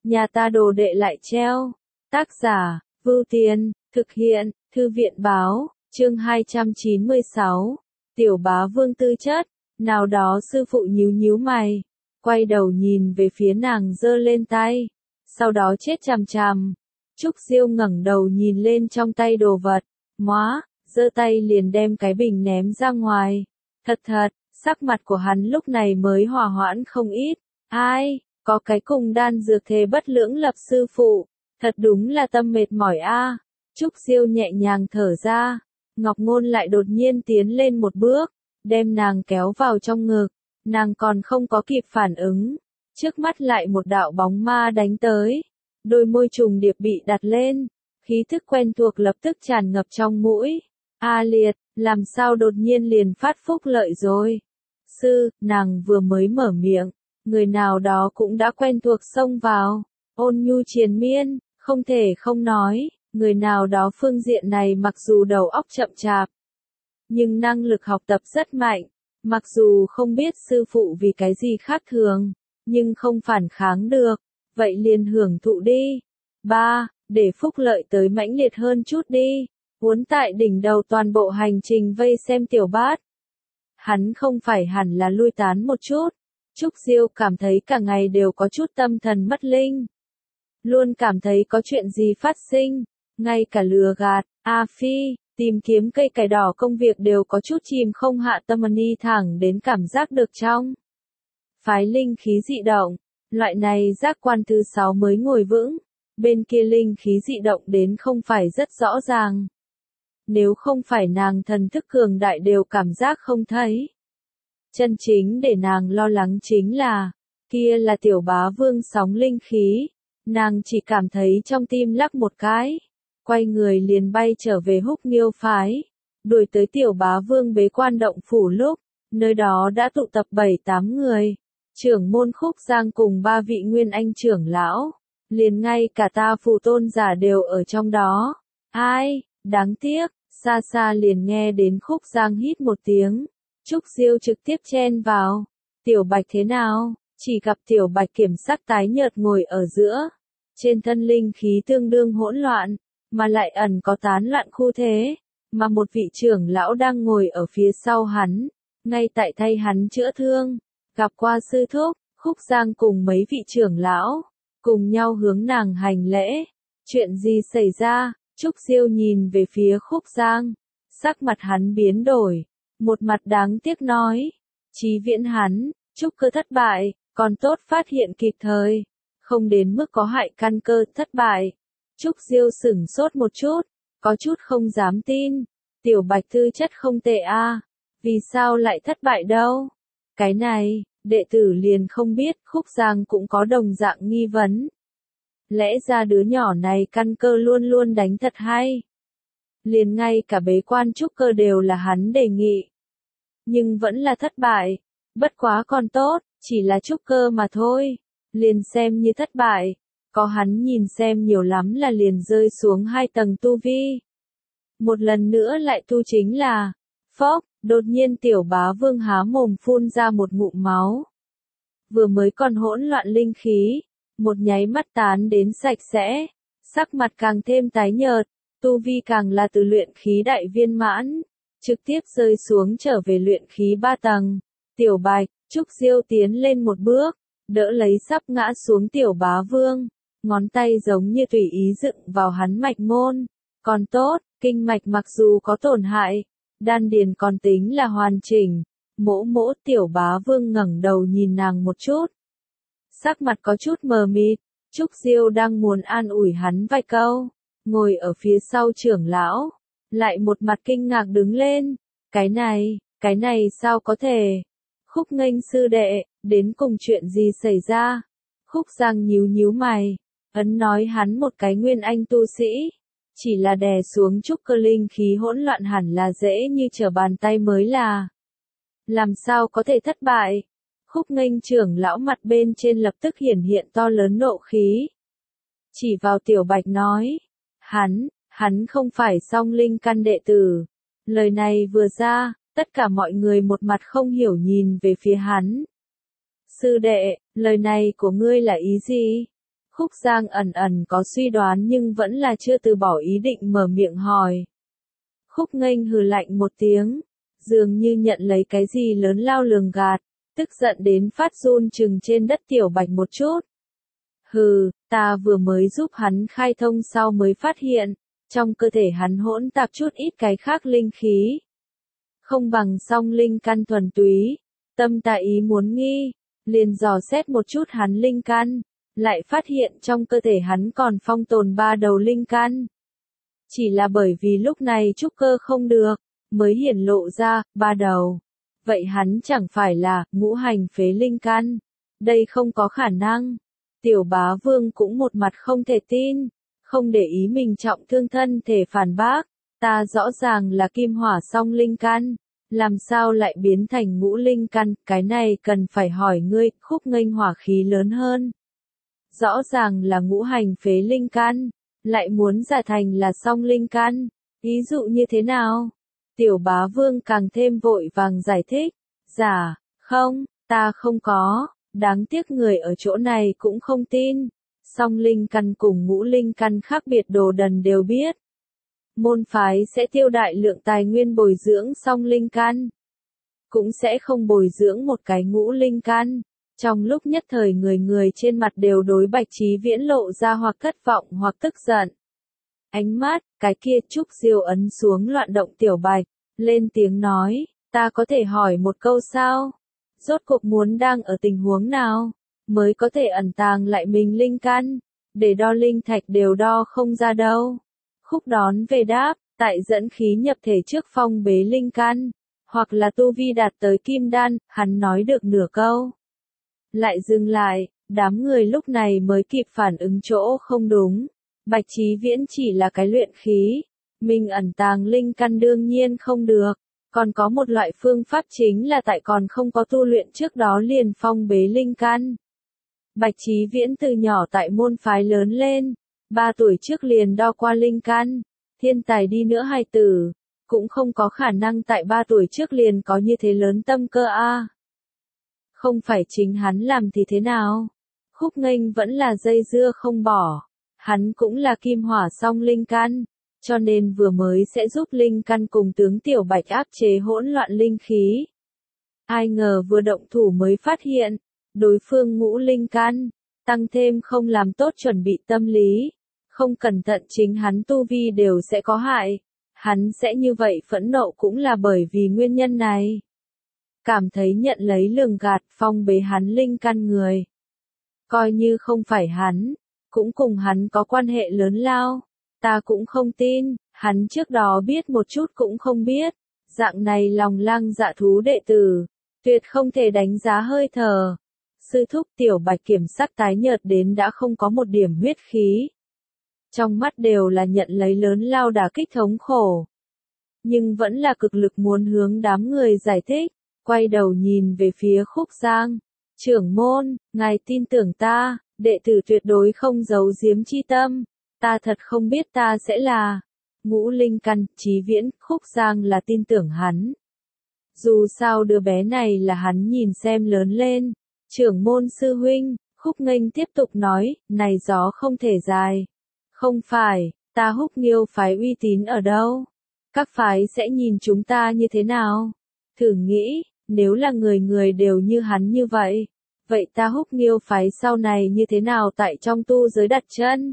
nhà ta đồ đệ lại treo. Tác giả, Vưu Tiên, thực hiện, Thư viện báo, chương 296, Tiểu Bá Vương tư chất, nào đó sư phụ nhíu nhíu mày, quay đầu nhìn về phía nàng giơ lên tay, sau đó chết chằm chằm. Trúc Diêu ngẩng đầu nhìn lên trong tay đồ vật, móa, giơ tay liền đem cái bình ném ra ngoài. Thật, sắc mặt của hắn lúc này mới hòa hoãn không ít. Ai, có cái cùng đan dược thế bất lưỡng lập sư phụ, thật đúng là tâm mệt mỏi a. Trúc Diêu nhẹ nhàng thở ra, Ngọc Ngôn lại đột nhiên tiến lên một bước, đem nàng kéo vào trong ngực, nàng còn không có kịp phản ứng, trước mắt lại một đạo bóng ma đánh tới, đôi môi trùng điệp bị đặt lên, khí thức quen thuộc lập tức tràn ngập trong mũi. A Liệt, làm sao đột nhiên liền phát phúc lợi rồi? Sư, nàng vừa mới mở miệng, người nào đó cũng đã quen thuộc xông vào, ôn nhu triền miên, không thể không nói, người nào đó phương diện này mặc dù đầu óc chậm chạp, nhưng năng lực học tập rất mạnh, mặc dù không biết sư phụ vì cái gì khác thường, nhưng không phản kháng được, vậy liền hưởng thụ đi. 3. Để phúc lợi tới mãnh liệt hơn chút đi, uốn tại đỉnh đầu toàn bộ hành trình vây xem tiểu bát. Hắn không phải hẳn là lui tán một chút. Trúc Diêu cảm thấy cả ngày đều có chút tâm thần mất linh. Luôn cảm thấy có chuyện gì phát sinh, ngay cả lừa gạt, A Phi, tìm kiếm cây cải đỏ công việc đều có chút chìm không hạ tâm ni thẳng đến cảm giác được trong phái linh khí dị động, loại này giác quan thứ 6 mới ngồi vững, bên kia linh khí dị động đến không phải rất rõ ràng. Nếu không phải nàng thần thức cường đại đều cảm giác không thấy. Chân chính để nàng lo lắng chính là, kia là Tiểu Bá Vương sóng linh khí, nàng chỉ cảm thấy trong tim lắc một cái, quay người liền bay trở về Húc Nghiêu phái, đuổi tới Tiểu Bá Vương bế quan động phủ lúc, nơi đó đã tụ tập 7-8 người, trưởng môn Khúc Giang cùng 3 vị nguyên anh trưởng lão, liền ngay cả ta phù tôn giả đều ở trong đó. Ai, đáng tiếc, xa xa liền nghe đến Khúc Giang hít một tiếng, Trúc Diêu trực tiếp chen vào, Tiểu Bạch thế nào, chỉ gặp Tiểu Bạch kiểm sắc tái nhợt ngồi ở giữa, trên thân linh khí tương đương hỗn loạn, mà lại ẩn có tán loạn khu thế, mà một vị trưởng lão đang ngồi ở phía sau hắn, ngay tại thay hắn chữa thương, gặp qua sư thúc, Khúc Giang cùng mấy vị trưởng lão, cùng nhau hướng nàng hành lễ, chuyện gì xảy ra, Trúc Diêu nhìn về phía Khúc Giang, sắc mặt hắn biến đổi, một mặt đáng tiếc nói, Chí Viễn hắn, trúc cơ thất bại, còn tốt phát hiện kịp thời, không đến mức có hại căn cơ thất bại. Trúc Diêu sửng sốt một chút, có chút không dám tin, Tiểu Bạch tư chất không tệ a, vì sao lại thất bại đâu? Cái này, đệ tử liền không biết, Khúc Giang cũng có đồng dạng nghi vấn. Lẽ ra đứa nhỏ này căn cơ luôn luôn đánh thật hay. Liền ngay cả bế quan trúc cơ đều là hắn đề nghị. Nhưng vẫn là thất bại. Bất quá còn tốt, chỉ là trúc cơ mà thôi. Liền xem như thất bại. Có hắn nhìn xem nhiều lắm là liền rơi xuống 2 tầng tu vi. Một lần nữa lại tu chính là, phốc, đột nhiên Tiểu Bá Vương há mồm phun ra một ngụm máu. Vừa mới còn hỗn loạn linh khí, một nháy mắt tán đến sạch sẽ, sắc mặt càng thêm tái nhợt, tu vi càng là từ luyện khí đại viên mãn, trực tiếp rơi xuống trở về luyện khí 3 tầng. Tiểu Bạch, Trúc Diêu tiến lên một bước, đỡ lấy sắp ngã xuống Tiểu Bá Vương, ngón tay giống như tùy ý dựng vào hắn mạch môn. Còn tốt, kinh mạch mặc dù có tổn hại, đan điền còn tính là hoàn chỉnh. Mỗ mỗ Tiểu Bá Vương ngẩng đầu nhìn nàng một chút. Sắc mặt có chút mờ mịt, Trúc Diêu đang muốn an ủi hắn vài câu, ngồi ở phía sau trưởng lão, lại một mặt kinh ngạc đứng lên, cái này sao có thể? Khúc Nghênh sư đệ, đến cùng chuyện gì xảy ra? Khúc Giang nhíu nhíu mày, ấn nói hắn một cái nguyên anh tu sĩ, chỉ là đè xuống trúc cơ linh khí hỗn loạn hẳn là dễ như trở bàn tay mới là. Làm sao có thể thất bại? Khúc Nghênh trưởng lão mặt bên trên lập tức hiển hiện to lớn nộ khí. Chỉ vào Tiểu Bạch nói, hắn không phải song linh căn đệ tử. Lời này vừa ra, tất cả mọi người một mặt không hiểu nhìn về phía hắn. Sư đệ, lời này của ngươi là ý gì? Khúc Giang ẩn ẩn có suy đoán nhưng vẫn là chưa từ bỏ ý định mở miệng hỏi. Khúc Nghênh hừ lạnh một tiếng, dường như nhận lấy cái gì lớn lao lường gạt, tức giận đến phát run chừng trên đất Tiểu Bạch một chút. Hừ, ta vừa mới giúp hắn khai thông sau mới phát hiện, trong cơ thể hắn hỗn tạp chút ít cái khác linh khí. Không bằng song linh căn thuần túy, tâm ta ý muốn nghi, liền dò xét một chút hắn linh căn, lại phát hiện trong cơ thể hắn còn phong tồn 3 đầu linh căn. Chỉ là bởi vì lúc này trúc cơ không được, mới hiển lộ ra 3 đầu. Vậy hắn chẳng phải là ngũ hành phế linh căn? Đây không có khả năng. Tiểu Bá Vương cũng một mặt không thể tin, không để ý mình trọng thương thân thể phản bác, ta rõ ràng là kim hỏa song linh căn, làm sao lại biến thành ngũ linh căn, cái này cần phải hỏi ngươi. Khúc Nghênh hỏa khí lớn hơn. Rõ ràng là ngũ hành phế linh căn, lại muốn giả thành là song linh căn, ví dụ như thế nào? Tiểu Bá Vương càng thêm vội vàng giải thích, không, ta không có, đáng tiếc người ở chỗ này cũng không tin, song linh căn cùng ngũ linh căn khác biệt đồ đần đều biết. Môn phái sẽ tiêu đại lượng tài nguyên bồi dưỡng song linh căn, cũng sẽ không bồi dưỡng một cái ngũ linh căn. Trong lúc nhất thời người người trên mặt đều đối Bạch Chí Viễn lộ ra hoặc thất vọng hoặc tức giận. Ánh mắt, cái kia Trúc Diêu ấn xuống loạn động Tiểu Bạch, lên tiếng nói, ta có thể hỏi một câu sao? Rốt cuộc muốn đang ở tình huống nào, mới có thể ẩn tàng lại mình linh căn, để đo linh thạch đều đo không ra đâu. Khúc đón về đáp, tại dẫn khí nhập thể trước phong bế linh căn, hoặc là tu vi đạt tới kim đan, hắn nói được nửa câu. Lại dừng lại, đám người lúc này mới kịp phản ứng chỗ không đúng. Bạch Chí Viễn chỉ là cái luyện khí, mình ẩn tàng linh căn đương nhiên không được, còn có một loại phương pháp chính là tại còn không có tu luyện trước đó liền phong bế linh căn. Bạch Chí Viễn từ nhỏ tại môn phái lớn lên, 3 tuổi trước liền đo qua linh căn, thiên tài đi nữa hài tử, cũng không có khả năng tại 3 tuổi trước liền có như thế lớn tâm cơ a. Không phải chính hắn làm thì thế nào? Khúc Nghênh vẫn là dây dưa không bỏ. Hắn cũng là kim hỏa song linh căn, cho nên vừa mới sẽ giúp linh căn cùng tướng Tiểu Bạch áp chế hỗn loạn linh khí. Ai ngờ vừa động thủ mới phát hiện, đối phương ngũ linh căn, tăng thêm không làm tốt chuẩn bị tâm lý, không cẩn thận chính hắn tu vi đều sẽ có hại. Hắn sẽ như vậy phẫn nộ cũng là bởi vì nguyên nhân này. Cảm thấy nhận lấy lường gạt phong bế hắn linh căn người. Coi như không phải hắn, cũng cùng hắn có quan hệ lớn lao. Ta cũng không tin, hắn trước đó biết một chút cũng không biết. Dạng này lòng lang dạ thú đệ tử, tuyệt không thể đánh giá hơi thở. Sư thúc Tiểu Bạch kiểm sắc tái nhợt đến đã không có một điểm huyết khí. Trong mắt đều là nhận lấy lớn lao đả kích thống khổ. Nhưng vẫn là cực lực muốn hướng đám người giải thích, quay đầu nhìn về phía Khúc Giang. Trưởng môn, ngài tin tưởng ta, đệ tử tuyệt đối không giấu giếm chi tâm, ta thật không biết ta sẽ là ngũ linh căn. Chí Viễn. Khúc Giang là tin tưởng hắn. Dù sao đứa bé này là hắn nhìn xem lớn lên. Trưởng môn sư huynh, Khúc Nghênh tiếp tục nói, này gió không thể dài. Không phải, ta Húc Nghiêu phái uy tín ở đâu? Các phái sẽ nhìn chúng ta như thế nào? Thử nghĩ, nếu là người người đều như hắn như vậy, vậy ta Húc Nghiêu phái sau này như thế nào tại trong tu giới đặt chân?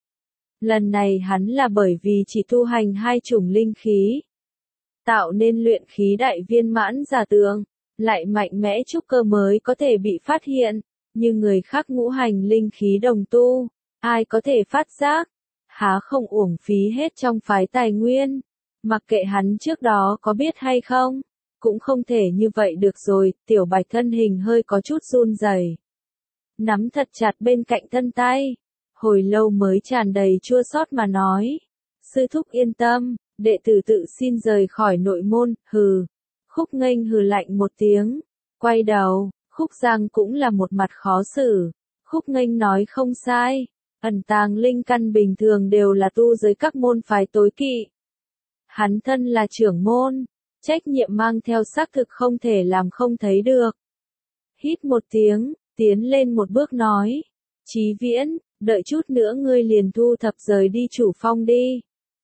Lần này hắn là bởi vì chỉ tu hành 2 chủng linh khí, tạo nên luyện khí đại viên mãn giả tượng, lại mạnh mẽ trúc cơ mới có thể bị phát hiện, như người khác ngũ hành linh khí đồng tu, ai có thể phát giác, há không uổng phí hết trong phái tài nguyên, mặc kệ hắn trước đó có biết hay không, cũng không thể như vậy được rồi. Tiểu Bạch thân hình hơi có chút run rẩy, nắm thật chặt bên cạnh thân tay, hồi lâu mới tràn đầy chua xót mà nói, sư thúc yên tâm, đệ tử tự xin rời khỏi nội môn. Hừ. Khúc Nghênh hừ lạnh một tiếng, quay đầu. Khúc Giang cũng là một mặt khó xử. Khúc Nghênh nói không sai, ẩn tàng linh căn bình thường đều là tu giới các môn phái tối kỵ. Hắn thân là trưởng môn, trách nhiệm mang theo xác thực không thể làm không thấy được. Hít một tiếng, tiến lên một bước nói, Chí Viễn, đợi chút nữa ngươi liền thu thập rời đi chủ phong đi.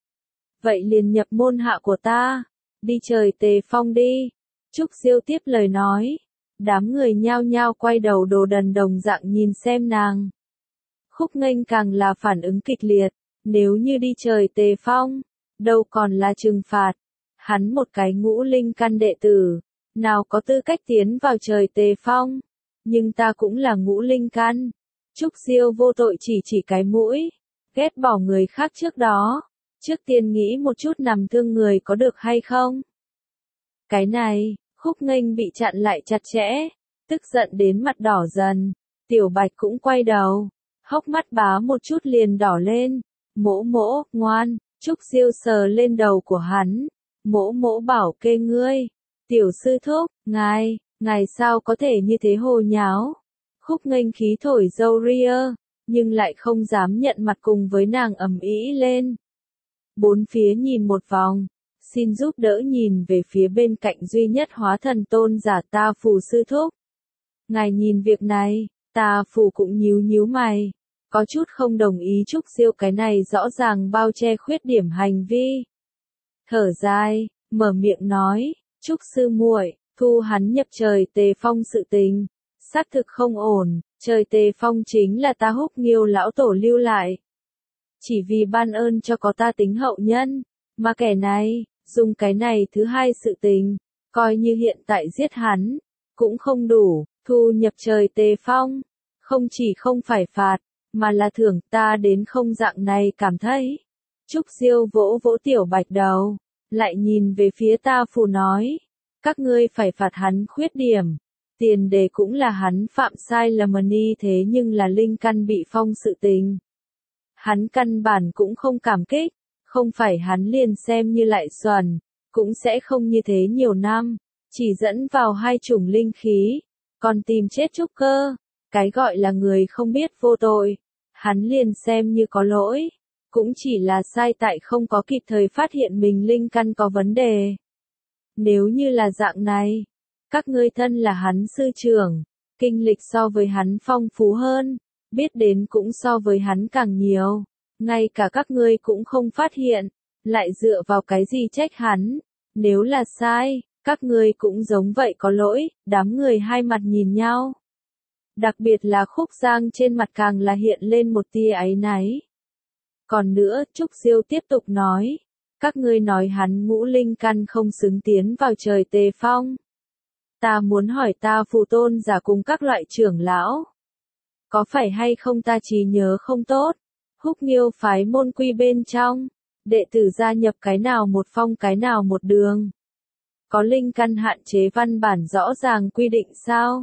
Vậy liền nhập môn hạ của ta, đi trời Tề Phong đi. Trúc Diêu tiếp lời nói, đám người nhao nhao quay đầu đồ đần đồng dạng nhìn xem nàng. Khúc Nghênh càng là phản ứng kịch liệt, nếu như đi trời Tề Phong, đâu còn là trừng phạt, hắn một cái ngũ linh căn đệ tử, nào có tư cách tiến vào trời Tề Phong, nhưng ta cũng là ngũ linh căn. Trúc Diêu vô tội chỉ cái mũi, ghét bỏ người khác trước đó, trước tiên nghĩ một chút nằm thương người có được hay không. Cái này, Khúc Nghênh bị chặn lại chặt chẽ, tức giận đến mặt đỏ dần, Tiểu Bạch cũng quay đầu, hốc mắt bá một chút liền đỏ lên, mỗ mỗ, ngoan, Trúc Diêu sờ lên đầu của hắn, mỗ mỗ bảo kê ngươi, tiểu sư thúc, ngài sao có thể như thế hồ nháo. Khúc Nghênh khí thổi râu ria, nhưng lại không dám nhận mặt cùng với nàng ầm ĩ lên. Bốn phía nhìn một vòng, xin giúp đỡ nhìn về phía bên cạnh duy nhất hóa thần tôn giả Ta Phù sư thúc. Ngài nhìn việc này, Ta Phù cũng nhíu nhíu mày, có chút không đồng ý Trúc Diêu cái này rõ ràng bao che khuyết điểm hành vi. Thở dài, mở miệng nói, Trúc sư muội, thu hắn nhập trời Tề Phong sự tình, xác thực không ổn, trời Tề Phong chính là ta Húc Nghiêu lão tổ lưu lại. Chỉ vì ban ơn cho có ta tính hậu nhân, mà kẻ này, dùng cái này thứ hai sự tình, coi như hiện tại giết hắn, cũng không đủ, thu nhập trời Tề Phong, không chỉ không phải phạt, mà là thưởng ta đến không dạng này cảm thấy. Trúc Diêu vỗ vỗ Tiểu Bạch đầu, lại nhìn về phía Ta Phù nói, các ngươi phải phạt hắn khuyết điểm, tiền đề cũng là hắn phạm sai lầm ni thế nhưng là linh căn bị phong sự tình. Hắn căn bản cũng không cảm kích, không phải hắn liền xem như lại xuẩn, cũng sẽ không như thế nhiều năm, chỉ dẫn vào hai chủng linh khí, còn tìm chết trúc cơ, cái gọi là người không biết vô tội, hắn liền xem như có lỗi, cũng chỉ là sai tại không có kịp thời phát hiện mình linh căn có vấn đề. Nếu như là dạng này, các ngươi thân là hắn sư trưởng, kinh lịch so với hắn phong phú hơn, biết đến cũng so với hắn càng nhiều, ngay cả các ngươi cũng không phát hiện, lại dựa vào cái gì trách hắn, nếu là sai, các ngươi cũng giống vậy có lỗi, đám người hai mặt nhìn nhau. Đặc biệt là Khúc Giang trên mặt càng là hiện lên một tia áy náy. Còn nữa, Trúc Diêu tiếp tục nói, các ngươi nói hắn ngũ linh căn không xứng tiến vào trời Tề Phong. Ta muốn hỏi Ta Phù tôn giả cùng các loại trưởng lão. Có phải hay không ta trí nhớ không tốt? Húc Nghiêu phái môn quy bên trong, đệ tử gia nhập cái nào một phong cái nào một đường. Có linh căn hạn chế văn bản rõ ràng quy định sao?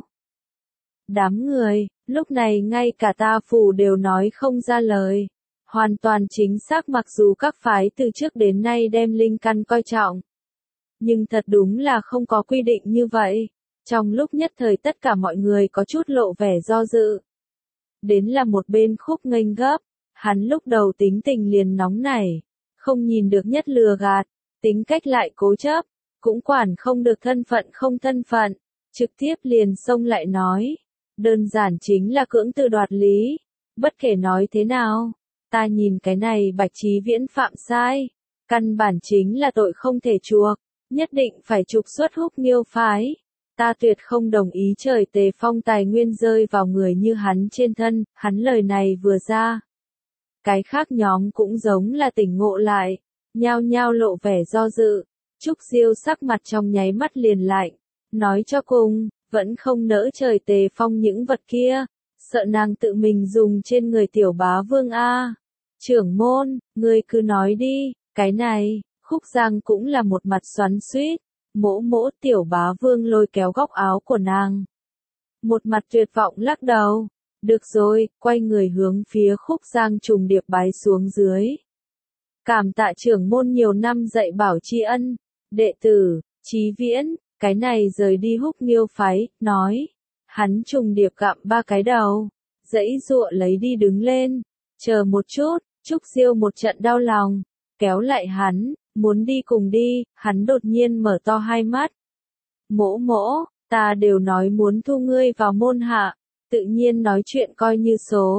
Đám người, lúc này ngay cả Ta Phù đều nói không ra lời. Hoàn toàn chính xác mặc dù các phái từ trước đến nay đem linh căn coi trọng. Nhưng thật đúng là không có quy định như vậy. Trong lúc nhất thời tất cả mọi người có chút lộ vẻ do dự. Đến là một bên Khúc Nghênh gấp, hắn lúc đầu tính tình liền nóng nảy, không nhìn được nhất lừa gạt, tính cách lại cố chấp, cũng quản không được thân phận không thân phận, trực tiếp liền xông lại nói. Đơn giản chính là cưỡng từ đoạt lý, bất kể nói thế nào. Ta nhìn cái này Bạch Chí Viễn phạm sai, căn bản chính là tội không thể chuộc, nhất định phải trục xuất Húc Nghiêu phái. Ta tuyệt không đồng ý trời Tề Phong tài nguyên rơi vào người như hắn trên thân, hắn lời này vừa ra. Cái khác nhóm cũng giống là tỉnh ngộ lại, nhao nhao lộ vẻ do dự, Trúc Diêu sắc mặt trong nháy mắt liền lạnh, nói cho cùng, vẫn không nỡ trời Tề Phong những vật kia, sợ nàng tự mình dùng trên người Tiểu Bá Vương a. Trưởng môn, ngươi cứ nói đi, cái này, Khúc Giang cũng là một mặt xoắn xuýt, mỗ mỗ Tiểu Bá Vương lôi kéo góc áo của nàng. Một mặt tuyệt vọng lắc đầu, được rồi, quay người hướng phía Khúc Giang trùng điệp bái xuống dưới. Cảm tạ trưởng môn nhiều năm dạy bảo tri ân, đệ tử, Chí Viễn, cái này rời đi Húc Nghiêu phái, nói. Hắn trùng điệp gặm ba cái đầu, dãy dụa lấy đi đứng lên, chờ một chút, Trúc Diêu một trận đau lòng, kéo lại hắn, muốn đi cùng đi, hắn đột nhiên mở to hai mắt. Mỗ mỗ, ta đều nói muốn thu ngươi vào môn hạ, tự nhiên nói chuyện coi như số,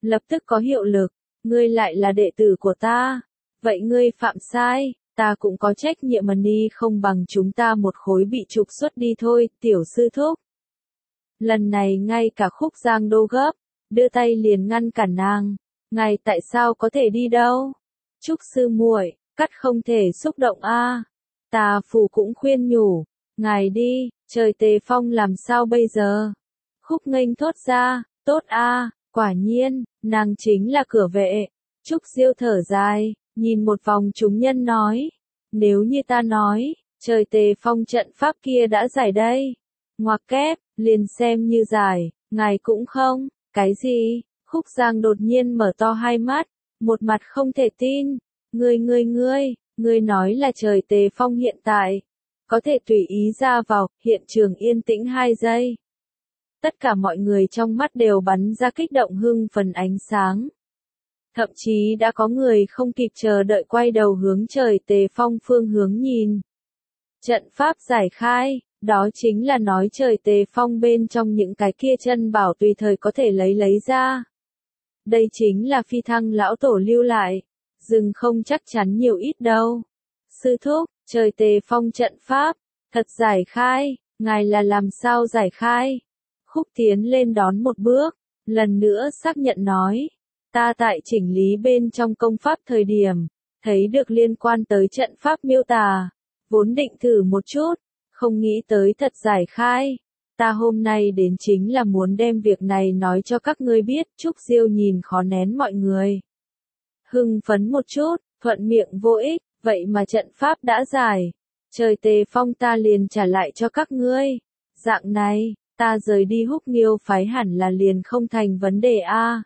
lập tức có hiệu lực. Ngươi lại là đệ tử của ta. Vậy ngươi phạm sai, ta cũng có trách nhiệm mà ni không bằng chúng ta một khối bị trục xuất đi thôi, tiểu sư thúc. Lần này ngay cả Khúc Giang đô gấp, đưa tay liền ngăn cản nàng. Ngài tại sao có thể đi đâu? Trúc sư muội, cắt không thể xúc động a. Tà phù cũng khuyên nhủ, ngài đi, trời tề phong làm sao bây giờ? Khúc Nghênh thốt ra, tốt a, quả nhiên, nàng chính là cửa vệ. Trúc Diêu thở dài, nhìn một vòng chúng nhân nói, nếu như ta nói, trời tề phong trận pháp kia đã giải đây. Ngoặc kép, liền xem như giải, ngài cũng không, cái gì? Khúc Giang đột nhiên mở to hai mắt, một mặt không thể tin, ngươi nói là trời tề phong hiện tại, có thể tùy ý ra vào, hiện trường yên tĩnh 2 giây. Tất cả mọi người trong mắt đều bắn ra kích động hưng phấn ánh sáng. Thậm chí đã có người không kịp chờ đợi quay đầu hướng trời tề phong phương hướng nhìn. Trận pháp giải khai, đó chính là nói trời tề phong bên trong những cái kia chân bảo tùy thời có thể lấy ra. Đây chính là phi thăng lão tổ lưu lại, dừng không chắc chắn nhiều ít đâu. Sư thúc, trời tề phong trận pháp, thật giải khai, ngài là làm sao giải khai? Khúc tiến lên đón một bước, lần nữa xác nhận nói, ta tại chỉnh lý bên trong công pháp thời điểm, thấy được liên quan tới trận pháp miêu tả, vốn định thử một chút, không nghĩ tới thật giải khai. Ta hôm nay đến chính là muốn đem việc này nói cho các ngươi biết. Trúc Diêu nhìn khó nén mọi người. Hưng phấn một chút, thuận miệng vô ích, vậy mà trận pháp đã giải. Trời tề phong ta liền trả lại cho các ngươi. Dạng này, ta rời đi Húc Nghiêu phái hẳn là liền không thành vấn đề a.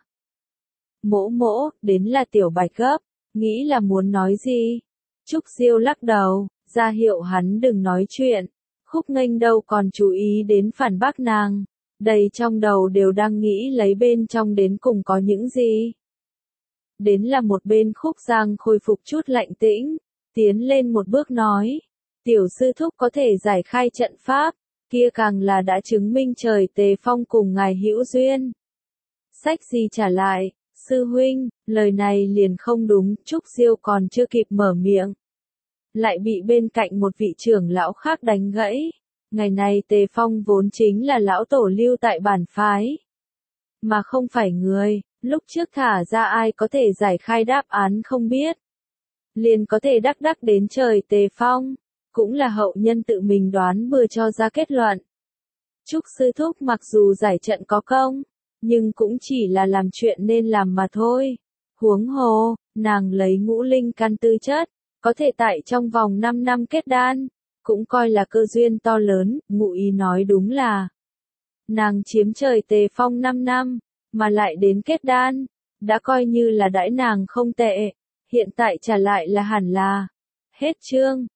Mỗ, đến là tiểu bạch gấp, nghĩ là muốn nói gì? Trúc Diêu lắc đầu, ra hiệu hắn đừng nói chuyện. Khúc Nghênh đâu còn chú ý đến phản bác nàng, đầy trong đầu đều đang nghĩ lấy bên trong đến cùng có những gì. Đến là một bên Khúc Giang khôi phục chút lạnh tĩnh, tiến lên một bước nói, tiểu sư thúc có thể giải khai trận pháp, kia càng là đã chứng minh trời tề phong cùng ngài hữu duyên. Sách gì trả lại, sư huynh, lời này liền không đúng. Trúc Diêu còn chưa kịp mở miệng, lại bị bên cạnh một vị trưởng lão khác đánh gãy. Ngày này Tề Phong vốn chính là lão tổ lưu tại bản phái, mà không phải người, lúc trước thả ra ai có thể giải khai đáp án không biết. Liền có thể đắc đến trời Tề Phong, cũng là hậu nhân tự mình đoán bừa cho ra kết luận. Trúc sư thúc mặc dù giải trận có công, nhưng cũng chỉ là làm chuyện nên làm mà thôi. Huống hồ, nàng lấy ngũ linh căn tư chất, có thể tại trong vòng 5 năm kết đan, cũng coi là cơ duyên to lớn. Ngụ ý nói đúng là, nàng chiếm trời tề phong 5 năm, mà lại đến kết đan, đã coi như là đãi nàng không tệ, hiện tại trả lại là hẳn là. Hết chương.